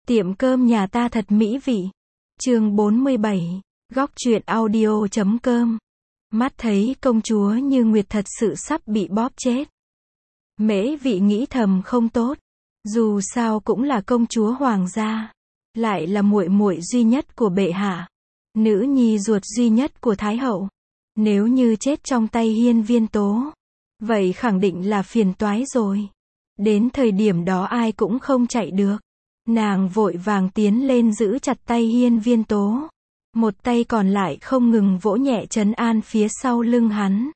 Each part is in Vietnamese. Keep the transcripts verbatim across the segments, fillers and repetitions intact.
Tiệm cơm nhà ta thật mỹ vị. Chương bốn mươi bảy, góc truyện audio chấm com. Mắt thấy công chúa Như Nguyệt thật sự sắp bị bóp chết. Mễ Vị nghĩ thầm không tốt, dù sao cũng là công chúa hoàng gia, lại là muội muội duy nhất của bệ hạ, nữ nhi ruột duy nhất của thái hậu. Nếu như chết trong tay Hiên Viên Tố, vậy khẳng định là phiền toái rồi. Đến thời điểm đó ai cũng không chạy được. Nàng vội vàng tiến lên giữ chặt tay Hiên Viên Tố, một tay còn lại không ngừng vỗ nhẹ trấn an phía sau lưng hắn.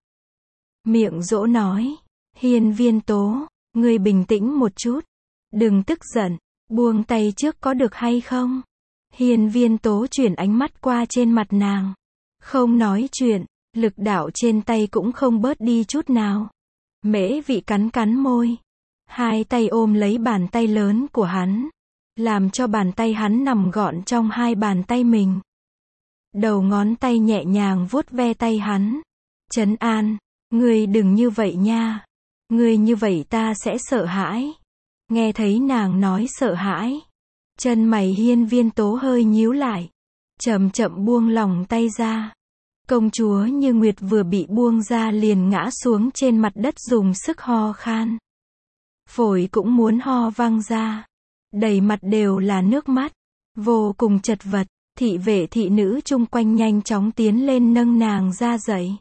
Miệng dỗ nói, Hiên Viên Tố, ngươi bình tĩnh một chút, đừng tức giận, buông tay trước có được hay không? Hiên Viên Tố chuyển ánh mắt qua trên mặt nàng, không nói chuyện, lực đạo trên tay cũng không bớt đi chút nào. Mễ Vị cắn cắn môi, hai tay ôm lấy bàn tay lớn của hắn, làm cho bàn tay hắn nằm gọn trong hai bàn tay mình. Đầu ngón tay nhẹ nhàng vuốt ve tay hắn, trấn an, ngươi đừng như vậy nha, ngươi như vậy ta sẽ sợ hãi. Nghe thấy nàng nói sợ hãi, chân mày Hiên Viên Tố hơi nhíu lại, chậm chậm buông lỏng tay ra. Công chúa Như Nguyệt vừa bị buông ra liền ngã xuống trên mặt đất dùng sức ho khan. Phổi cũng muốn ho văng ra, đầy mặt đều là nước mắt, vô cùng chật vật. Thị vệ thị nữ chung quanh nhanh chóng tiến lên nâng nàng ra dậy.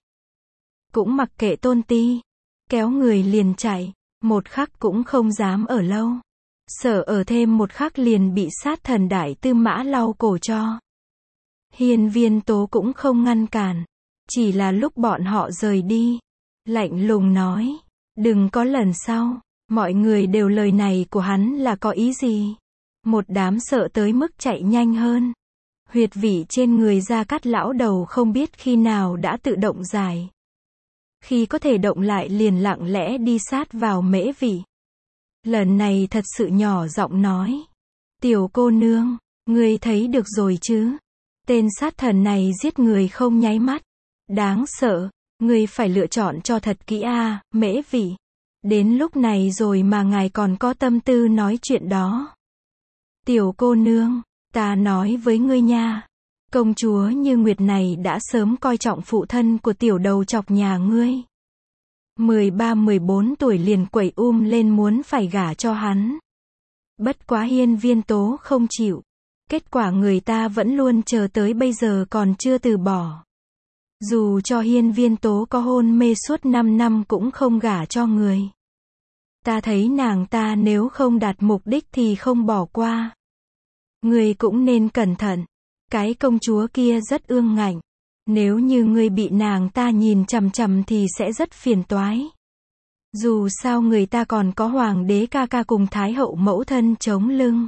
Cũng mặc kệ Tôn Ti, kéo người liền chạy, một khắc cũng không dám ở lâu. Sợ ở thêm một khắc liền bị sát thần đại tư mã lau cổ cho. Hiên Viên Tố cũng không ngăn cản, chỉ là lúc bọn họ rời đi, lạnh lùng nói, đừng có lần sau. Mọi người đều lời này của hắn là có ý gì? Một đám sợ tới mức chạy nhanh hơn. Huyệt vị trên người Gia Cát lão đầu không biết khi nào đã tự động giải. Khi có thể động lại liền lặng lẽ đi sát vào Mễ Vị. Lần này thật sự nhỏ giọng nói, tiểu cô nương, ngươi thấy được rồi chứ? Tên sát thần này giết người không nháy mắt, đáng sợ, ngươi phải lựa chọn cho thật kỹ a, à, Mễ Vị. Đến lúc này rồi mà ngài còn có tâm tư nói chuyện đó. Tiểu cô nương, ta nói với ngươi nha, công chúa Như Nguyệt này đã sớm coi trọng phụ thân của tiểu đầu chọc nhà ngươi. mười ba mười bốn tuổi liền quẩy um lên muốn phải gả cho hắn. Bất quá Hiên Viên Tố không chịu. Kết quả người ta vẫn luôn chờ tới bây giờ còn chưa từ bỏ. Dù cho Hiên Viên Tố có hôn mê suốt năm năm cũng không gả cho người. Ta thấy nàng ta nếu không đạt mục đích thì không bỏ qua. Ngươi cũng nên cẩn thận. Cái công chúa kia rất ương ngạnh. Nếu như ngươi bị nàng ta nhìn chằm chằm thì sẽ rất phiền toái. Dù sao người ta còn có hoàng đế ca ca cùng thái hậu mẫu thân chống lưng.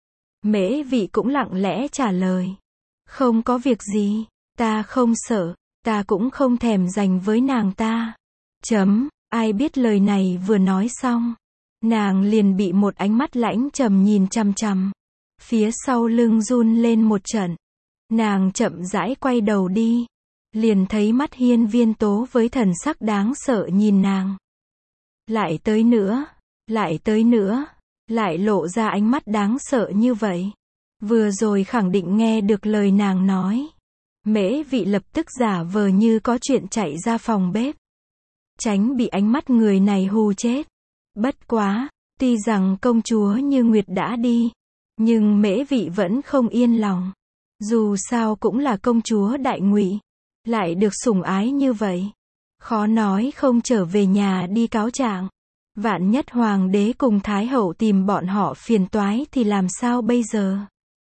Mễ Vị cũng lặng lẽ trả lời. Không có việc gì, ta không sợ, ta cũng không thèm giành với nàng ta. Chấm, ai biết lời này vừa nói xong, nàng liền bị một ánh mắt lãnh trầm nhìn chằm chằm. Phía sau lưng run lên một trận. Nàng chậm rãi quay đầu đi, liền thấy mắt Hiên Viên Tố với thần sắc đáng sợ nhìn nàng. Lại tới nữa, lại tới nữa, lại lộ ra ánh mắt đáng sợ như vậy. Vừa rồi khẳng định nghe được lời nàng nói. Mễ Vị lập tức giả vờ như có chuyện chạy ra phòng bếp, tránh bị ánh mắt người này hù chết. Bất quá, tuy rằng công chúa Như Nguyệt đã đi, nhưng Mễ Vị vẫn không yên lòng. Dù sao cũng là công chúa Đại Ngụy, lại được sủng ái như vậy, khó nói không trở về nhà đi cáo trạng. Vạn nhất hoàng đế cùng thái hậu tìm bọn họ phiền toái thì làm sao bây giờ?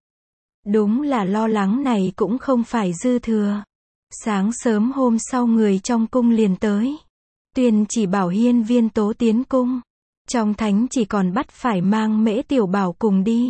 Đúng là lo lắng này cũng không phải dư thừa. Sáng sớm hôm sau người trong cung liền tới, tuyên chỉ bảo Hiên Viên Tố tiến cung. Trong thánh chỉ còn bắt phải mang Mễ Tiểu Bảo cùng đi.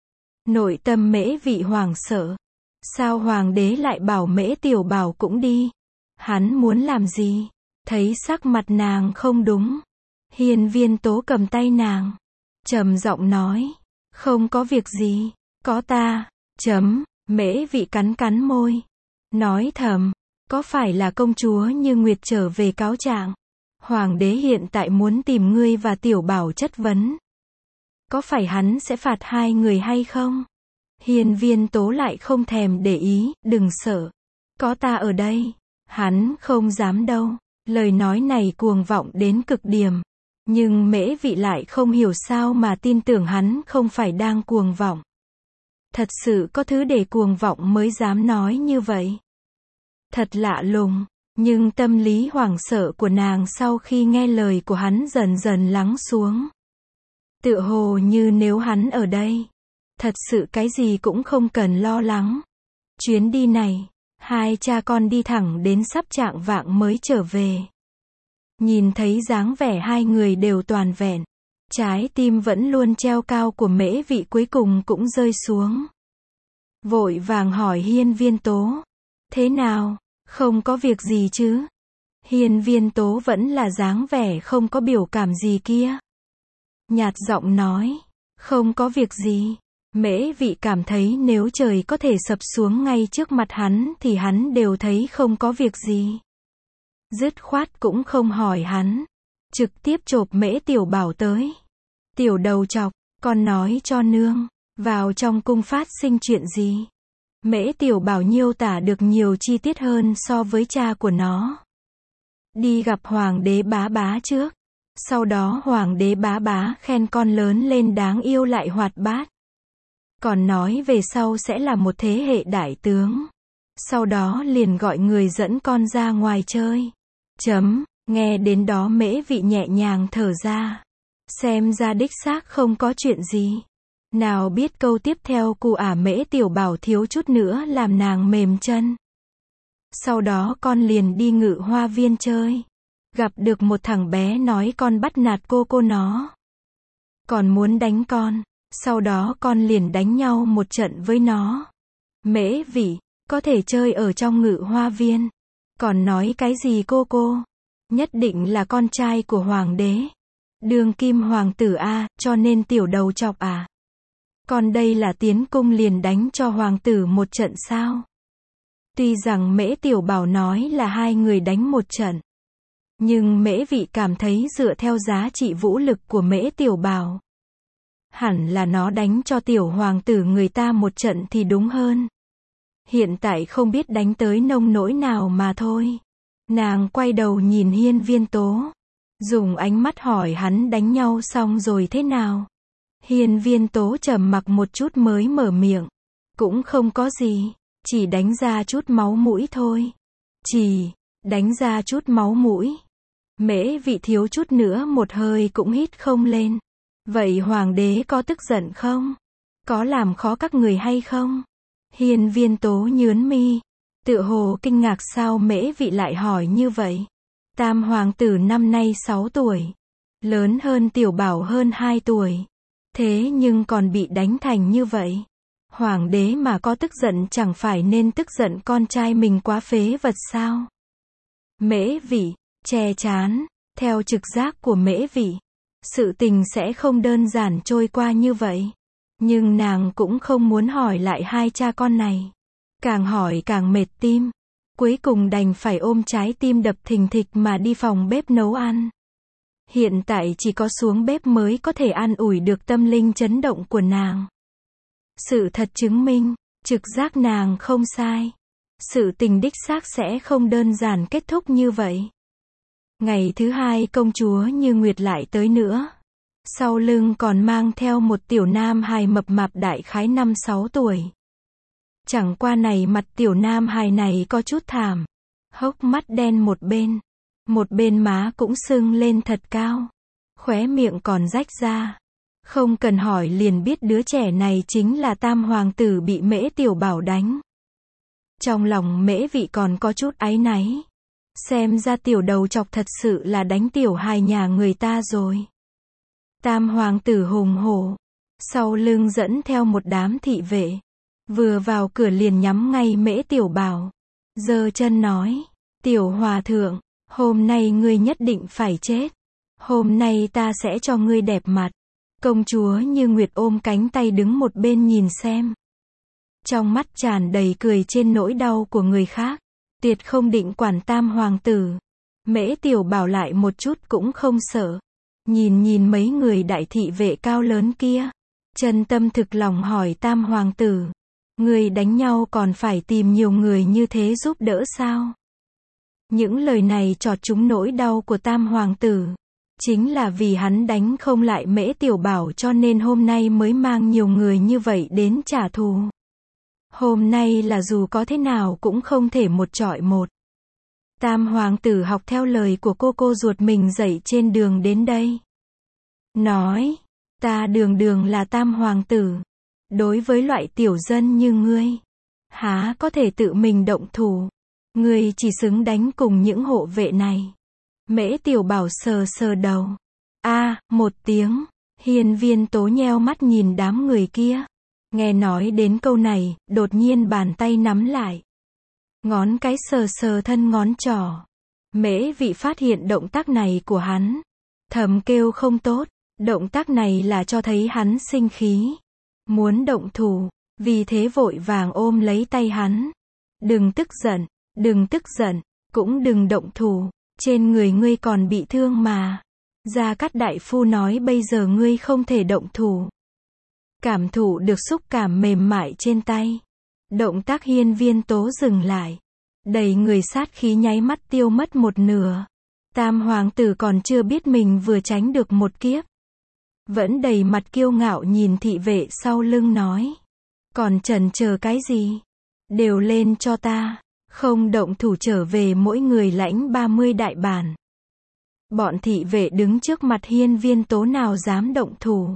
Nội tâm Mễ Vị hoảng sợ. Sao hoàng đế lại bảo Mễ Tiểu Bảo cũng đi? Hắn muốn làm gì? Thấy sắc mặt nàng không đúng, Hiên Viên Tố cầm tay nàng, trầm giọng nói, không có việc gì, có ta. Chấm, Mễ Vị cắn cắn môi, nói thầm, có phải là công chúa Như Nguyệt trở về cáo trạng? Hoàng đế hiện tại muốn tìm ngươi và Tiểu Bảo chất vấn. Có phải hắn sẽ phạt hai người hay không? Hiên Viên Tố lại không thèm để ý, đừng sợ. Có ta ở đây. Hắn không dám đâu. Lời nói này cuồng vọng đến cực điểm. Nhưng Mễ Vị lại không hiểu sao mà tin tưởng hắn không phải đang cuồng vọng. Thật sự có thứ để cuồng vọng mới dám nói như vậy. Thật lạ lùng. Nhưng tâm lý hoảng sợ của nàng sau khi nghe lời của hắn dần dần lắng xuống. Tựa hồ như nếu hắn ở đây, thật sự cái gì cũng không cần lo lắng. Chuyến đi này, hai cha con đi thẳng đến sắp chạng vạng mới trở về. Nhìn thấy dáng vẻ hai người đều toàn vẹn. Trái tim vẫn luôn treo cao của Mễ Vị cuối cùng cũng rơi xuống. Vội vàng hỏi Hiên Viên Tố. Thế nào? Không có việc gì chứ? Hiên Viên Tố vẫn là dáng vẻ không có biểu cảm gì kia. Nhạt giọng nói. Không có việc gì. Mễ Vị cảm thấy nếu trời có thể sập xuống ngay trước mặt hắn thì hắn đều thấy không có việc gì. Dứt khoát cũng không hỏi hắn. Trực tiếp chộp Mễ Tiểu Bảo tới. Tiểu đầu chọc, con nói cho nương. Vào trong cung phát sinh chuyện gì? Mễ Tiểu Bảo miêu tả được nhiều chi tiết hơn so với cha của nó. Đi gặp Hoàng đế Bá Bá trước. Sau đó Hoàng đế Bá Bá khen con lớn lên đáng yêu lại hoạt bát. Còn nói về sau sẽ là một thế hệ đại tướng. Sau đó liền gọi người dẫn con ra ngoài chơi. Chấm, nghe đến đó Mễ Vị nhẹ nhàng thở ra. Xem ra đích xác không có chuyện gì. Nào biết câu tiếp theo cụ ả Mễ Tiểu Bảo thiếu chút nữa làm nàng mềm chân. Sau đó con liền đi Ngự Hoa Viên chơi. Gặp được một thằng bé nói con bắt nạt cô cô nó. Còn muốn đánh con. Sau đó con liền đánh nhau một trận với nó. Mễ Vị, có thể chơi ở trong Ngự Hoa Viên. Còn nói cái gì cô cô? Nhất định là con trai của hoàng đế. Đương kim hoàng tử a, cho nên tiểu đầu chọc à. Còn đây là tiến cung liền đánh cho hoàng tử một trận sao? Tuy rằng Mễ Tiểu Bảo nói là hai người đánh một trận. Nhưng Mễ Vị cảm thấy dựa theo giá trị vũ lực của Mễ Tiểu Bảo. Hẳn là nó đánh cho tiểu hoàng tử người ta một trận thì đúng hơn. Hiện tại không biết đánh tới nông nỗi nào mà thôi. Nàng quay đầu nhìn Hiên Viên Tố. Dùng ánh mắt hỏi hắn đánh nhau xong rồi thế nào. Hiên Viên Tố trầm mặc một chút mới mở miệng. Cũng không có gì. Chỉ đánh ra chút máu mũi thôi. Chỉ, đánh ra chút máu mũi. Mễ Vị thiếu chút nữa một hơi cũng hít không lên. Vậy hoàng đế có tức giận không? Có làm khó các người hay không? Hiên Viên Tố nhướng mi. Tựa hồ kinh ngạc sao Mễ Vị lại hỏi như vậy. Tam hoàng tử năm nay sáu tuổi. Lớn hơn Tiểu Bảo hơn hai tuổi. Thế nhưng còn bị đánh thành như vậy. Hoàng đế mà có tức giận chẳng phải nên tức giận con trai mình quá phế vật sao? Mễ Vị, che chán. Theo trực giác của Mễ Vị, sự tình sẽ không đơn giản trôi qua như vậy. Nhưng nàng cũng không muốn hỏi lại hai cha con này. Càng hỏi càng mệt tim. Cuối cùng đành phải ôm trái tim đập thình thịch mà đi phòng bếp nấu ăn. Hiện tại chỉ có xuống bếp mới có thể an ủi được tâm linh chấn động của nàng. Sự thật chứng minh, trực giác nàng không sai. Sự tình đích xác sẽ không đơn giản kết thúc như vậy. Ngày thứ hai công chúa Như Nguyệt lại tới nữa. Sau lưng còn mang theo một tiểu nam hài mập mạp đại khái năm sáu tuổi. Chẳng qua này mặt tiểu nam hài này có chút thảm. Hốc mắt đen một bên. Một bên má cũng sưng lên thật cao. Khóe miệng còn rách ra. Không cần hỏi liền biết đứa trẻ này chính là tam hoàng tử bị Mễ Tiểu Bảo đánh. Trong lòng Mễ Vị còn có chút áy náy. Xem ra tiểu đầu chọc thật sự là đánh tiểu hài nhà người ta rồi. Tam hoàng tử hùng hổ. Sau lưng dẫn theo một đám thị vệ. Vừa vào cửa liền nhắm ngay Mễ Tiểu Bảo. Giơ chân nói. Tiểu hòa thượng, hôm nay ngươi nhất định phải chết. Hôm nay ta sẽ cho ngươi đẹp mặt. Công chúa Như Nguyệt ôm cánh tay đứng một bên nhìn xem. Trong mắt tràn đầy cười trên nỗi đau của người khác. Tuyệt không định quản tam hoàng tử. Mễ Tiểu Bảo lại một chút cũng không sợ. Nhìn nhìn mấy người đại thị vệ cao lớn kia. Chân tâm thực lòng hỏi tam hoàng tử. Người đánh nhau còn phải tìm nhiều người như thế giúp đỡ sao? Những lời này chọt trúng nỗi đau của tam hoàng tử. Chính là vì hắn đánh không lại Mễ Tiểu Bảo cho nên hôm nay mới mang nhiều người như vậy đến trả thù. Hôm nay là dù có thế nào cũng không thể một chọi một. Tam hoàng tử học theo lời của cô cô ruột mình dạy trên đường đến đây. Nói, ta đường đường là tam hoàng tử. Đối với loại tiểu dân như ngươi, há có thể tự mình động thủ. Ngươi chỉ xứng đánh cùng những hộ vệ này. Mễ Tiểu Bảo sờ sờ đầu. A, một tiếng. Hiên Viên Tố nheo mắt nhìn đám người kia. Nghe nói đến câu này, đột nhiên bàn tay nắm lại. Ngón cái sờ sờ thân ngón trỏ. Mễ Vị phát hiện động tác này của hắn. Thầm kêu không tốt. Động tác này là cho thấy hắn sinh khí. Muốn động thủ. Vì thế vội vàng ôm lấy tay hắn. Đừng tức giận. Đừng tức giận. Cũng đừng động thủ. Trên người ngươi còn bị thương mà. Gia Cát đại phu nói bây giờ ngươi không thể động thủ. Cảm thụ được xúc cảm mềm mại trên tay. Động tác Hiên Viên Tố dừng lại. Đầy người sát khí nháy mắt tiêu mất một nửa. Tam hoàng tử còn chưa biết mình vừa tránh được một kiếp. Vẫn đầy mặt kiêu ngạo nhìn thị vệ sau lưng nói. Còn chần chờ cái gì? Đều lên cho ta. Không động thủ trở về mỗi người lãnh ba mươi đại bản. Bọn thị vệ đứng trước mặt Hiên Viên Tố nào dám động thủ.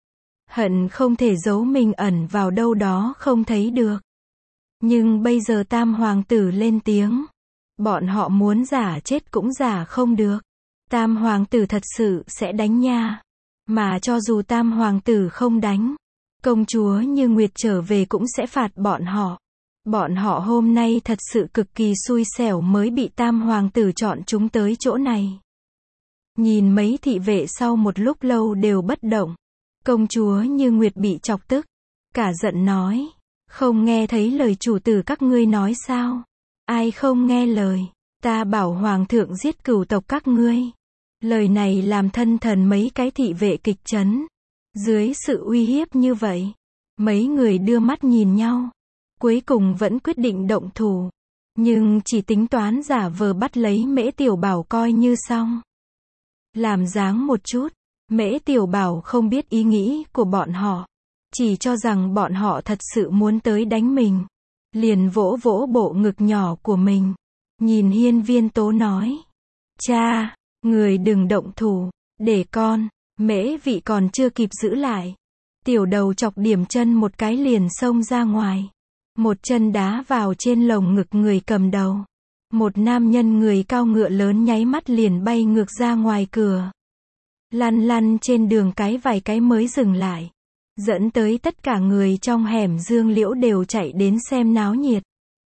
Hận không thể giấu mình ẩn vào đâu đó không thấy được. Nhưng bây giờ tam hoàng tử lên tiếng. Bọn họ muốn giả chết cũng giả không được. Tam hoàng tử thật sự sẽ đánh nha. Mà cho dù tam hoàng tử không đánh, công chúa Như Nguyệt trở về cũng sẽ phạt bọn họ. Bọn họ hôm nay thật sự cực kỳ xui xẻo mới bị tam hoàng tử chọn chúng tới chỗ này. Nhìn mấy thị vệ sau một lúc lâu đều bất động. Công chúa Như Nguyệt bị chọc tức. Cả giận nói. Không nghe thấy lời chủ tử các ngươi nói sao? Ai không nghe lời? Ta bảo hoàng thượng giết cửu tộc các ngươi. Lời này làm thân thần mấy cái thị vệ kịch chấn. Dưới sự uy hiếp như vậy, mấy người đưa mắt nhìn nhau. Cuối cùng vẫn quyết định động thủ. Nhưng chỉ tính toán giả vờ bắt lấy Mễ Tiểu Bảo coi như xong. Làm dáng một chút. Mễ Tiểu Bảo không biết ý nghĩ của bọn họ. Chỉ cho rằng bọn họ thật sự muốn tới đánh mình. Liền vỗ vỗ bộ ngực nhỏ của mình. Nhìn Hiên Viên Tố nói. Cha, người đừng động thủ. Để con. Mễ Vị còn chưa kịp giữ lại. Tiểu đầu chọc điểm chân một cái liền xông ra ngoài. Một chân đá vào trên lồng ngực người cầm đầu. Một nam nhân người cao ngựa lớn nháy mắt liền bay ngược ra ngoài cửa. Lăn lăn trên đường cái vài cái mới dừng lại. Dẫn tới tất cả người trong hẻm Dương Liễu đều chạy đến xem náo nhiệt.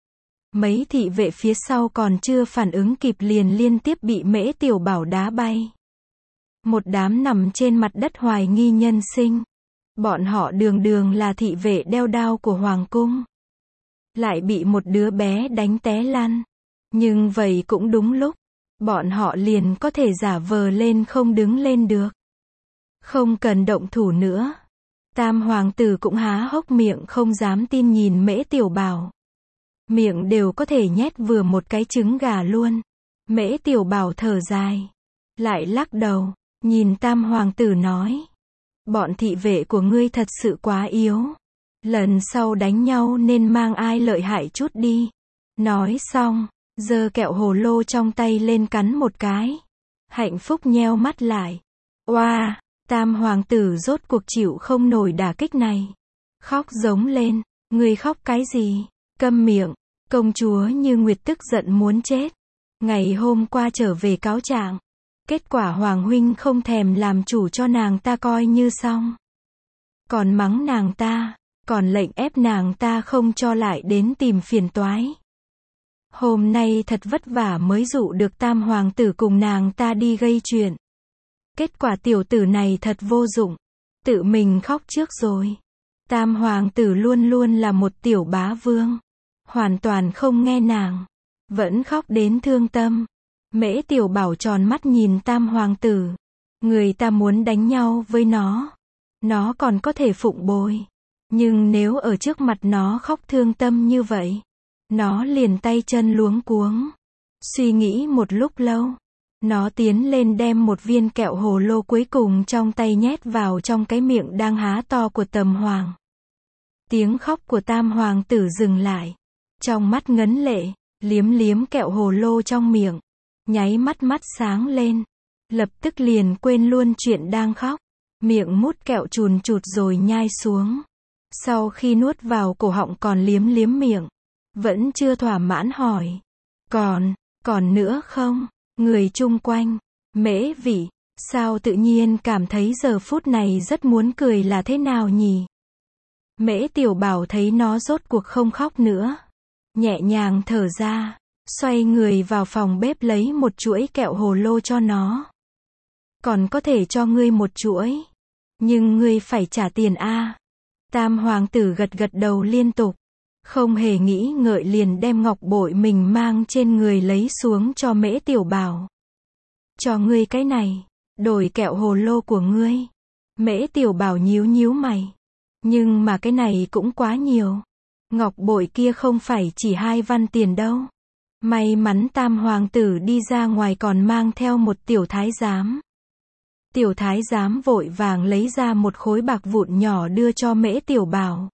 Mấy thị vệ phía sau còn chưa phản ứng kịp liền liên tiếp bị Mễ Tiểu Bảo đá bay. Một đám nằm trên mặt đất hoài nghi nhân sinh. Bọn họ đường đường là thị vệ đeo đao của hoàng cung. Lại bị một đứa bé đánh té lăn. Nhưng vậy cũng đúng lúc. Bọn họ liền có thể giả vờ lên không đứng lên được. Không cần động thủ nữa. Tam hoàng tử cũng há hốc miệng không dám tin nhìn Mễ Tiểu Bảo. Miệng đều có thể nhét vừa một cái trứng gà luôn. Mễ Tiểu Bảo thở dài. Lại lắc đầu. Nhìn tam hoàng tử nói. Bọn thị vệ của ngươi thật sự quá yếu. Lần sau đánh nhau nên mang ai lợi hại chút đi. Nói xong, giơ kẹo hồ lô trong tay lên cắn một cái. Hạnh phúc nheo mắt lại. Oa, tam hoàng tử rốt cuộc chịu không nổi đả kích này. Khóc giống lên. Ngươi khóc cái gì? Câm miệng. Công chúa Như Nguyệt tức giận muốn chết. Ngày hôm qua trở về cáo trạng. Kết quả hoàng huynh không thèm làm chủ cho nàng ta coi như xong. Còn mắng nàng ta. Còn lệnh ép nàng ta không cho lại đến tìm phiền toái. Hôm nay thật vất vả mới dụ được tam hoàng tử cùng nàng ta đi gây chuyện. Kết quả tiểu tử này thật vô dụng. Tự mình khóc trước rồi. Tam hoàng tử luôn luôn là một tiểu bá vương. Hoàn toàn không nghe nàng. Vẫn khóc đến thương tâm. Mễ Tiểu Bảo tròn mắt nhìn tam hoàng tử. Người ta muốn đánh nhau với nó, nó còn có thể phụng bồi. Nhưng nếu ở trước mặt nó khóc thương tâm như vậy, nó liền tay chân luống cuống. Suy nghĩ một lúc lâu, nó tiến lên đem một viên kẹo hồ lô cuối cùng trong tay nhét vào trong cái miệng đang há to của Tầm Hoàng. Tiếng khóc của Tam Hoàng tử dừng lại. Trong mắt ngấn lệ, liếm liếm kẹo hồ lô trong miệng. Nháy mắt mắt sáng lên. Lập tức liền quên luôn chuyện đang khóc. Miệng mút kẹo chùn chụt rồi nhai xuống. Sau khi nuốt vào cổ họng còn liếm liếm miệng. Vẫn chưa thỏa mãn hỏi. Còn, còn nữa không? Người chung quanh, Mễ Vĩ, sao tự nhiên cảm thấy giờ phút này rất muốn cười là thế nào nhỉ? Mễ Tiểu Bảo thấy nó rốt cuộc không khóc nữa. Nhẹ nhàng thở ra, xoay người vào phòng bếp lấy một chuỗi kẹo hồ lô cho nó. Còn có thể cho ngươi một chuỗi. Nhưng ngươi phải trả tiền a. Tam Hoàng tử gật gật đầu liên tục. Không hề nghĩ ngợi liền đem ngọc bội mình mang trên người lấy xuống cho Mễ Tiểu Bảo. Cho ngươi cái này, đổi kẹo hồ lô của ngươi. Mễ Tiểu Bảo nhíu nhíu mày. Nhưng mà cái này cũng quá nhiều. Ngọc bội kia không phải chỉ hai văn tiền đâu. May mắn Tam Hoàng tử đi ra ngoài còn mang theo một tiểu thái giám. Tiểu thái giám vội vàng lấy ra một khối bạc vụn nhỏ đưa cho Mễ Tiểu Bảo.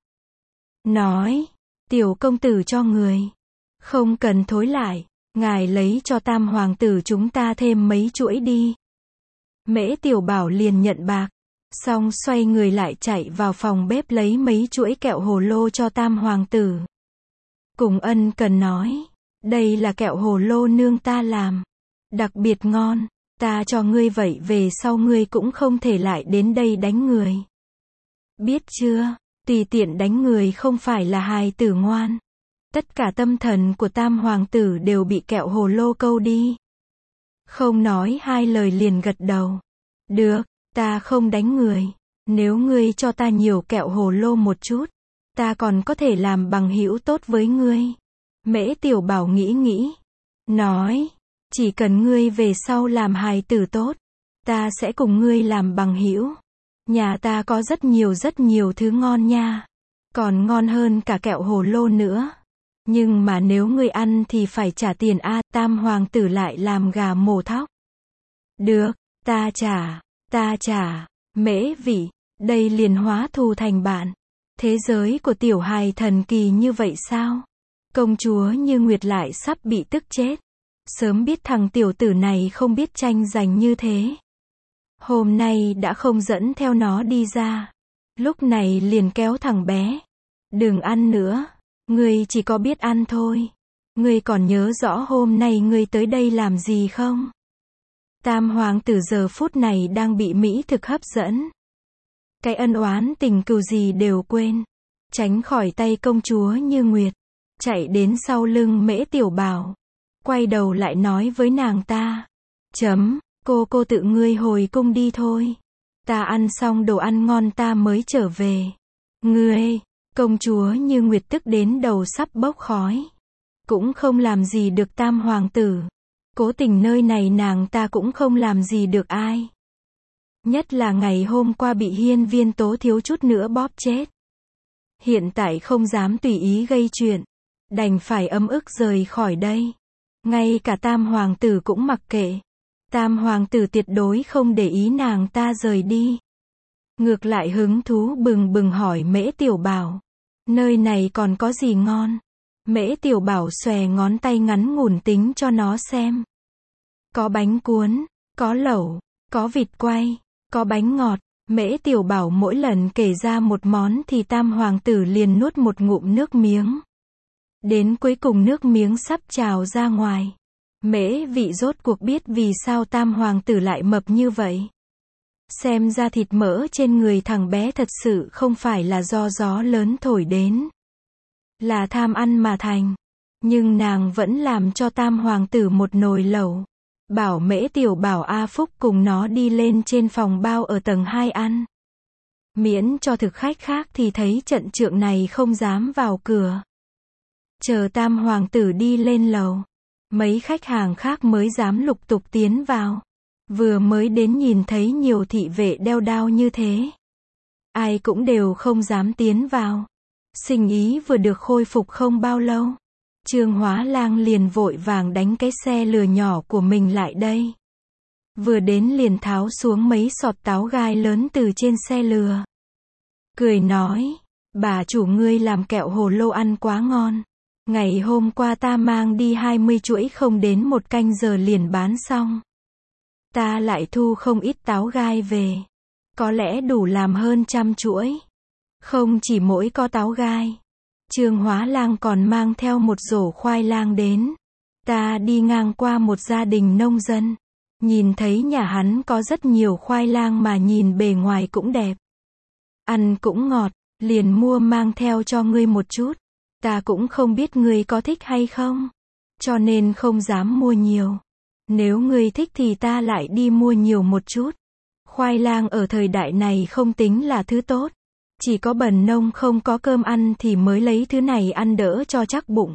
Nói, tiểu công tử cho người. Không cần thối lại, ngài lấy cho Tam Hoàng tử chúng ta thêm mấy chuỗi đi. Mễ Tiểu Bảo liền nhận bạc. Xong xoay người lại chạy vào phòng bếp lấy mấy chuỗi kẹo hồ lô cho Tam Hoàng tử. Cùng ân cần nói, đây là kẹo hồ lô nương ta làm. Đặc biệt ngon, ta cho ngươi vậy về sau ngươi cũng không thể lại đến đây đánh người. Biết chưa, tùy tiện đánh người không phải là hài tử ngoan. Tất cả tâm thần của Tam Hoàng tử đều bị kẹo hồ lô câu đi. Không nói hai lời liền gật đầu. Được. Ta không đánh người. Nếu ngươi cho ta nhiều kẹo hồ lô một chút, ta còn có thể làm bằng hữu tốt với ngươi. Mễ Tiểu Bảo nghĩ nghĩ. Nói, chỉ cần ngươi về sau làm hài tử tốt, ta sẽ cùng ngươi làm bằng hữu. Nhà ta có rất nhiều rất nhiều thứ ngon nha. Còn ngon hơn cả kẹo hồ lô nữa. Nhưng mà nếu ngươi ăn thì phải trả tiền a. Tam Hoàng tử lại làm gà mổ thóc. Được, ta trả. Ta trả, Mễ Vĩ, đây liền hóa thù thành bạn. Thế giới của tiểu hài thần kỳ như vậy sao? Công chúa Như Nguyệt lại sắp bị tức chết. Sớm biết thằng tiểu tử này không biết tranh giành như thế. Hôm nay đã không dẫn theo nó đi ra. Lúc này liền kéo thằng bé. Đừng ăn nữa, ngươi chỉ có biết ăn thôi. Ngươi còn nhớ rõ hôm nay ngươi tới đây làm gì không? Tam Hoàng tử giờ phút này đang bị mỹ thực hấp dẫn. Cái ân oán tình cừu gì đều quên. Tránh khỏi tay công chúa Như Nguyệt. Chạy đến sau lưng Mễ Tiểu Bảo. Quay đầu lại nói với nàng ta. Chấm, cô cô tự ngươi hồi cung đi thôi. Ta ăn xong đồ ăn ngon ta mới trở về. Ngươi, công chúa Như Nguyệt tức đến đầu sắp bốc khói. Cũng không làm gì được Tam Hoàng tử. Cố tình nơi này nàng ta cũng không làm gì được ai. Nhất là ngày hôm qua bị Hiên Viên Tố thiếu chút nữa bóp chết. Hiện tại không dám tùy ý gây chuyện. Đành phải ấm ức rời khỏi đây. Ngay cả Tam Hoàng tử cũng mặc kệ. Tam Hoàng tử tuyệt đối không để ý nàng ta rời đi. Ngược lại hứng thú bừng bừng hỏi Mễ Tiểu Bảo. Nơi này còn có gì ngon? Mễ Tiểu Bảo xòe ngón tay ngắn ngủn tính cho nó xem. Có bánh cuốn, có lẩu, có vịt quay, có bánh ngọt. Mễ Tiểu Bảo mỗi lần kể ra một món thì Tam Hoàng tử liền nuốt một ngụm nước miếng. Đến cuối cùng nước miếng sắp trào ra ngoài. Mễ Vĩ rốt cuộc biết vì sao Tam Hoàng tử lại mập như vậy. Xem ra thịt mỡ trên người thằng bé thật sự không phải là do gió lớn thổi đến. Là tham ăn mà thành. Nhưng nàng vẫn làm cho Tam Hoàng tử một nồi lẩu. Bảo Mễ Tiểu Bảo A Phúc cùng nó đi lên trên phòng bao ở tầng hai ăn. Miễn cho thực khách khác thì thấy trận trượng này không dám vào cửa. Chờ Tam Hoàng tử đi lên lầu. Mấy khách hàng khác mới dám lục tục tiến vào. Vừa mới đến nhìn thấy nhiều thị vệ đeo đao như thế. Ai cũng đều không dám tiến vào. Sinh ý vừa được khôi phục không bao lâu. Trương Hóa Lang liền vội vàng đánh cái xe lừa nhỏ của mình lại đây. Vừa đến liền tháo xuống mấy sọt táo gai lớn từ trên xe lừa. Cười nói, bà chủ ngươi làm kẹo hồ lô ăn quá ngon. Ngày hôm qua ta mang đi hai mươi chuỗi không đến một canh giờ liền bán xong. Ta lại thu không ít táo gai về. Có lẽ đủ làm hơn trăm chuỗi. Không chỉ mỗi có táo gai. Trương Hóa Lang còn mang theo một rổ khoai lang đến. Ta đi ngang qua một gia đình nông dân. Nhìn thấy nhà hắn có rất nhiều khoai lang mà nhìn bề ngoài cũng đẹp. Ăn cũng ngọt, liền mua mang theo cho ngươi một chút. Ta cũng không biết ngươi có thích hay không. Cho nên không dám mua nhiều. Nếu ngươi thích thì ta lại đi mua nhiều một chút. Khoai lang ở thời đại này không tính là thứ tốt. Chỉ có bần nông không có cơm ăn thì mới lấy thứ này ăn đỡ cho chắc bụng.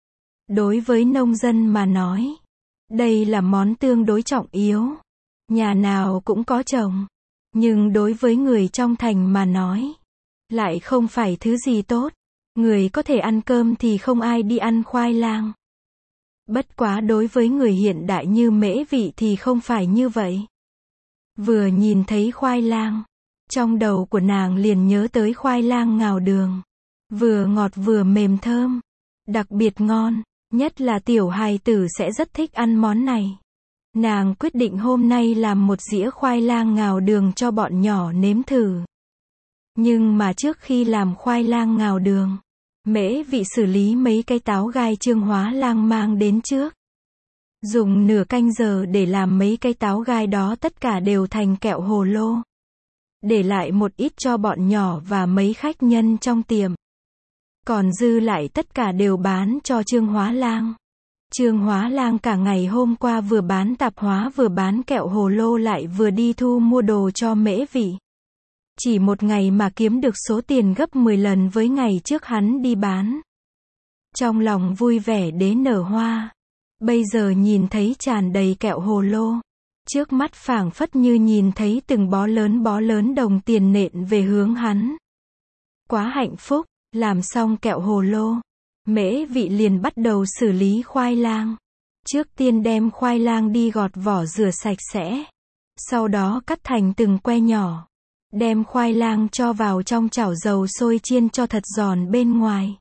Đối với nông dân mà nói, đây là món tương đối trọng yếu. Nhà nào cũng có trồng. Nhưng đối với người trong thành mà nói, lại không phải thứ gì tốt. Người có thể ăn cơm thì không ai đi ăn khoai lang. Bất quá đối với người hiện đại như Mễ Vị thì không phải như vậy. Vừa nhìn thấy khoai lang, trong đầu của nàng liền nhớ tới khoai lang ngào đường. Vừa ngọt vừa mềm thơm, đặc biệt ngon, nhất là tiểu hài tử sẽ rất thích ăn món này. Nàng quyết định hôm nay làm một dĩa khoai lang ngào đường cho bọn nhỏ nếm thử. Nhưng mà trước khi làm khoai lang ngào đường, Mễ Vị xử lý mấy cái táo gai Trương Hóa Lang mang đến trước. Dùng nửa canh giờ để làm mấy cái táo gai đó tất cả đều thành kẹo hồ lô. Để lại một ít cho bọn nhỏ và mấy khách nhân trong tiệm. Còn dư lại tất cả đều bán cho Trương Hóa Lang. Trương Hóa Lang cả ngày hôm qua vừa bán tạp hóa vừa bán kẹo hồ lô lại vừa đi thu mua đồ cho Mễ Vị. Chỉ một ngày mà kiếm được số tiền gấp mười lần với ngày trước hắn đi bán. Trong lòng vui vẻ đến nở hoa. Bây giờ nhìn thấy tràn đầy kẹo hồ lô. Trước mắt phảng phất như nhìn thấy từng bó lớn bó lớn đồng tiền nện về hướng hắn. Quá hạnh phúc, làm xong kẹo hồ lô. Mễ Vị liền bắt đầu xử lý khoai lang. Trước tiên đem khoai lang đi gọt vỏ rửa sạch sẽ. Sau đó cắt thành từng que nhỏ. Đem khoai lang cho vào trong chảo dầu sôi chiên cho thật giòn bên ngoài.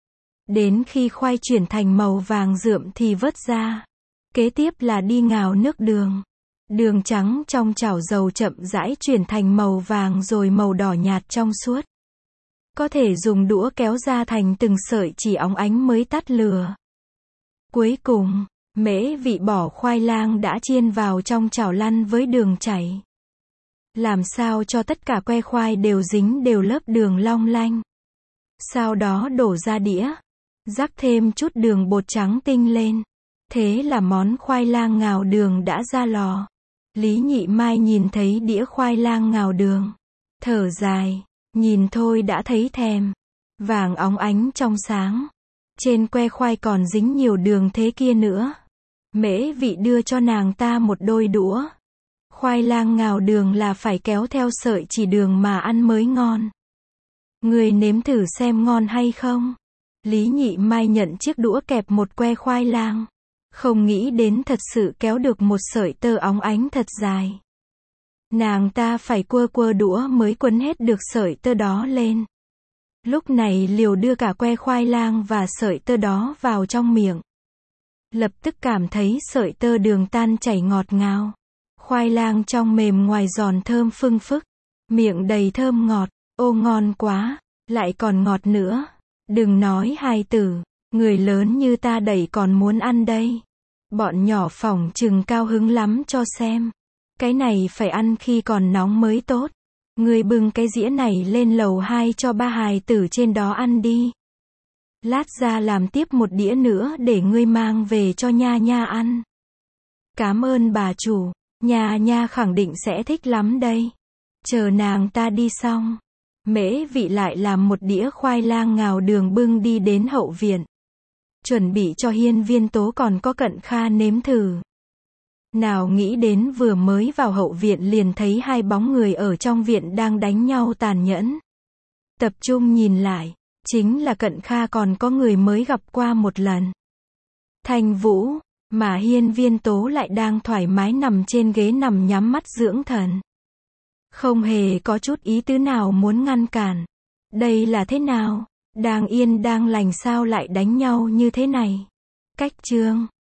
Đến khi khoai chuyển thành màu vàng rượm thì vớt ra. Kế tiếp là đi ngào nước đường. Đường trắng trong chảo dầu chậm rãi chuyển thành màu vàng rồi màu đỏ nhạt trong suốt. Có thể dùng đũa kéo ra thành từng sợi chỉ óng ánh mới tắt lửa. Cuối cùng, Mễ Vị bỏ khoai lang đã chiên vào trong chảo lăn với đường chảy. Làm sao cho tất cả que khoai đều dính đều lớp đường long lanh. Sau đó đổ ra đĩa. Rắc thêm chút đường bột trắng tinh lên. Thế là món khoai lang ngào đường đã ra lò. Lý Nhị Mai nhìn thấy đĩa khoai lang ngào đường. Thở dài. Nhìn thôi đã thấy thèm. Vàng óng ánh trong sáng. Trên que khoai còn dính nhiều đường thế kia nữa. Mễ Vị đưa cho nàng ta một đôi đũa. Khoai lang ngào đường là phải kéo theo sợi chỉ đường mà ăn mới ngon. Người nếm thử xem ngon hay không? Lý Nhị Mai nhận chiếc đũa kẹp một que khoai lang. Không nghĩ đến thật sự kéo được một sợi tơ óng ánh thật dài. Nàng ta phải quơ quơ đũa mới quấn hết được sợi tơ đó lên. Lúc này liều đưa cả que khoai lang và sợi tơ đó vào trong miệng. Lập tức cảm thấy sợi tơ đường tan chảy ngọt ngào. Khoai lang trong mềm ngoài giòn thơm phưng phức. Miệng đầy thơm ngọt, ô ngon quá, lại còn ngọt nữa. Đừng nói hài tử, người lớn như ta đẩy còn muốn ăn đây. Bọn nhỏ phỏng chừng cao hứng lắm cho xem. Cái này phải ăn khi còn nóng mới tốt. Người bưng cái dĩa này lên lầu hai cho ba hài tử trên đó ăn đi. Lát ra làm tiếp một đĩa nữa để ngươi mang về cho Nha Nha ăn. Cảm ơn bà chủ, Nha Nha khẳng định sẽ thích lắm đây. Chờ nàng ta đi xong, Mễ Vị lại làm một đĩa khoai lang ngào đường bưng đi đến hậu viện. Chuẩn bị cho Hiên Viên Tố còn có Cận Kha nếm thử. Nào nghĩ đến vừa mới vào hậu viện liền thấy hai bóng người ở trong viện đang đánh nhau tàn nhẫn. Tập trung nhìn lại, chính là Cận Kha còn có người mới gặp qua một lần. Thanh Vũ, mà Hiên Viên Tố lại đang thoải mái nằm trên ghế nằm nhắm mắt dưỡng thần. Không hề có chút ý tứ nào muốn ngăn cản. Đây là thế nào? Đang yên đang lành sao lại đánh nhau như thế này? Cách chương